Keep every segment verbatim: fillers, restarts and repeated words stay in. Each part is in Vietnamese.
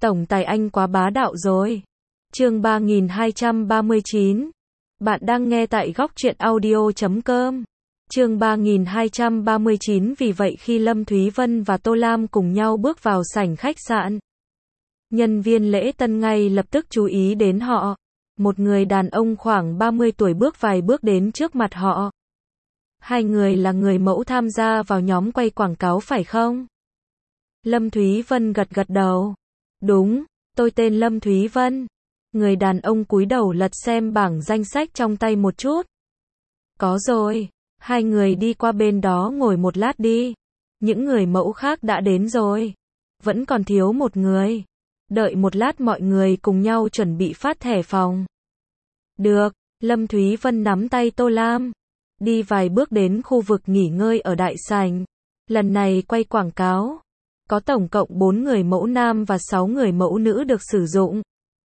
Tổng tài anh quá bá đạo rồi. Chương ba nghìn hai trăm ba mươi chín. Bạn đang nghe tại góc truyện audio chấm com. Chương ba nghìn hai trăm ba mươi chín. Vì vậy khi Lâm Thúy Vân và Tô Lam cùng nhau bước vào sảnh khách sạn, nhân viên lễ tân ngay lập tức chú ý đến họ. Một người đàn ông khoảng ba mươi tuổi bước vài bước đến trước mặt họ. Hai người là người mẫu tham gia vào nhóm quay quảng cáo phải không? Lâm Thúy Vân gật gật đầu. Đúng, tôi tên Lâm Thúy Vân. Người đàn ông cúi đầu lật xem bảng danh sách trong tay một chút. Có rồi, hai người đi qua bên đó ngồi một lát đi. Những người mẫu khác đã đến rồi. Vẫn còn thiếu một người. Đợi một lát mọi người cùng nhau chuẩn bị phát thẻ phòng. Được, Lâm Thúy Vân nắm tay Tô Lam. Đi vài bước đến khu vực nghỉ ngơi ở đại sảnh. Lần này quay quảng cáo. Có tổng cộng bốn người mẫu nam và sáu người mẫu nữ được sử dụng.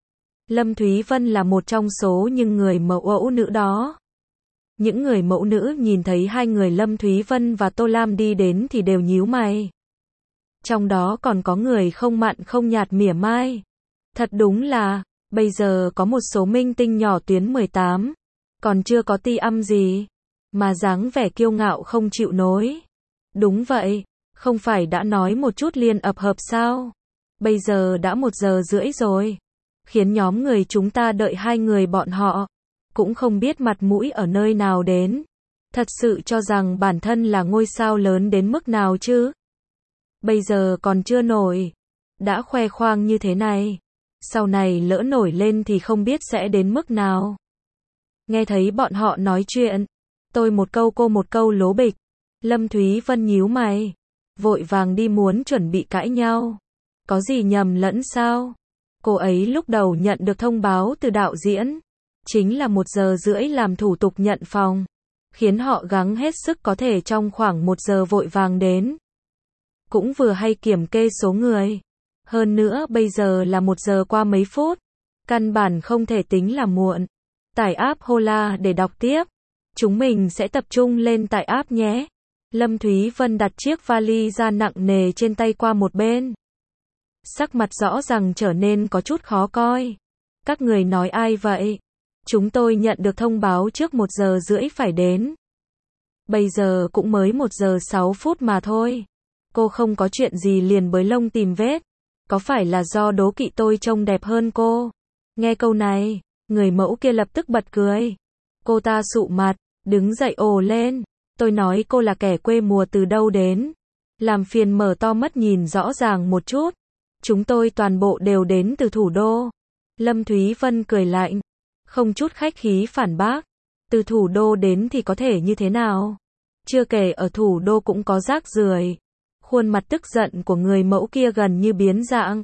Lâm Thúy Vân là một trong số những người mẫu nữ đó. Những người mẫu nữ nhìn thấy hai người Lâm Thúy Vân và Tô Lam đi đến thì đều nhíu mày. Trong đó còn có người không mặn không nhạt mỉa mai. Thật đúng là, bây giờ có một số minh tinh nhỏ tuyến mười tám, còn chưa có ti âm gì, mà dáng vẻ kiêu ngạo không chịu nối. Đúng vậy, không phải đã nói một chút liền ập hợp sao? Bây giờ đã một giờ rưỡi rồi. Khiến nhóm người chúng ta đợi hai người bọn họ. Cũng không biết mặt mũi ở nơi nào đến. Thật sự cho rằng bản thân là ngôi sao lớn đến mức nào chứ? Bây giờ còn chưa nổi. Đã khoe khoang như thế này. Sau này lỡ nổi lên thì không biết sẽ đến mức nào. Nghe thấy bọn họ nói chuyện. Tôi một câu cô một câu lố bịch. Lâm Thúy Vân nhíu mày. Vội vàng đi muốn chuẩn bị cãi nhau. Có gì nhầm lẫn sao? Cô ấy lúc đầu nhận được thông báo từ đạo diễn. Chính là một giờ rưỡi làm thủ tục nhận phòng. Khiến họ gắng hết sức có thể trong khoảng một giờ vội vàng đến. Cũng vừa hay kiểm kê số người. Hơn nữa bây giờ là một giờ qua mấy phút. Căn bản không thể tính là muộn. Tải app Hola để đọc tiếp. Chúng mình sẽ tập trung lên tải app nhé. Lâm Thúy Vân đặt chiếc vali da nặng nề trên tay qua một bên. Sắc mặt rõ ràng trở nên có chút khó coi. Các người nói ai vậy? Chúng tôi nhận được thông báo trước một giờ rưỡi phải đến. Bây giờ cũng mới một giờ sáu phút mà thôi. Cô không có chuyện gì liền bới lông tìm vết. Có phải là do đố kỵ tôi trông đẹp hơn cô? Nghe câu này, người mẫu kia lập tức bật cười. Cô ta sụ mặt, đứng dậy ồ lên. Tôi nói cô là kẻ quê mùa từ đâu đến. Làm phiền mở to mắt nhìn rõ ràng một chút. Chúng tôi toàn bộ đều đến từ thủ đô. Lâm Thúy Vân cười lạnh. Không chút khách khí phản bác. Từ thủ đô đến thì có thể như thế nào? Chưa kể ở thủ đô cũng có rác rưởi. Khuôn mặt tức giận của người mẫu kia gần như biến dạng.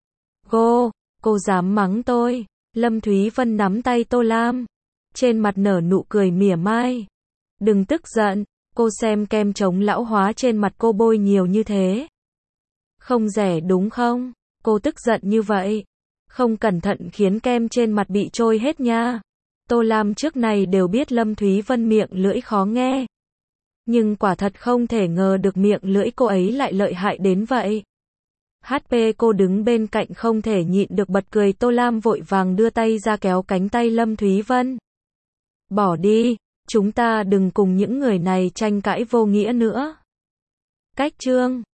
Cô, cô dám mắng tôi. Lâm Thúy Vân nắm tay Tô Lam. Trên mặt nở nụ cười mỉa mai. Đừng tức giận, cô xem kem chống lão hóa trên mặt cô bôi nhiều như thế. Không rẻ đúng không? Cô tức giận như vậy. Không cẩn thận khiến kem trên mặt bị trôi hết nha. Tô Lam trước này đều biết Lâm Thúy Vân miệng lưỡi khó nghe. Nhưng quả thật không thể ngờ được miệng lưỡi cô ấy lại lợi hại đến vậy. hát pê cô đứng bên cạnh không thể nhịn được bật cười. Tô Lam vội vàng đưa tay ra kéo cánh tay Lâm Thúy Vân. Bỏ đi, chúng ta đừng cùng những người này tranh cãi vô nghĩa nữa. Cách chương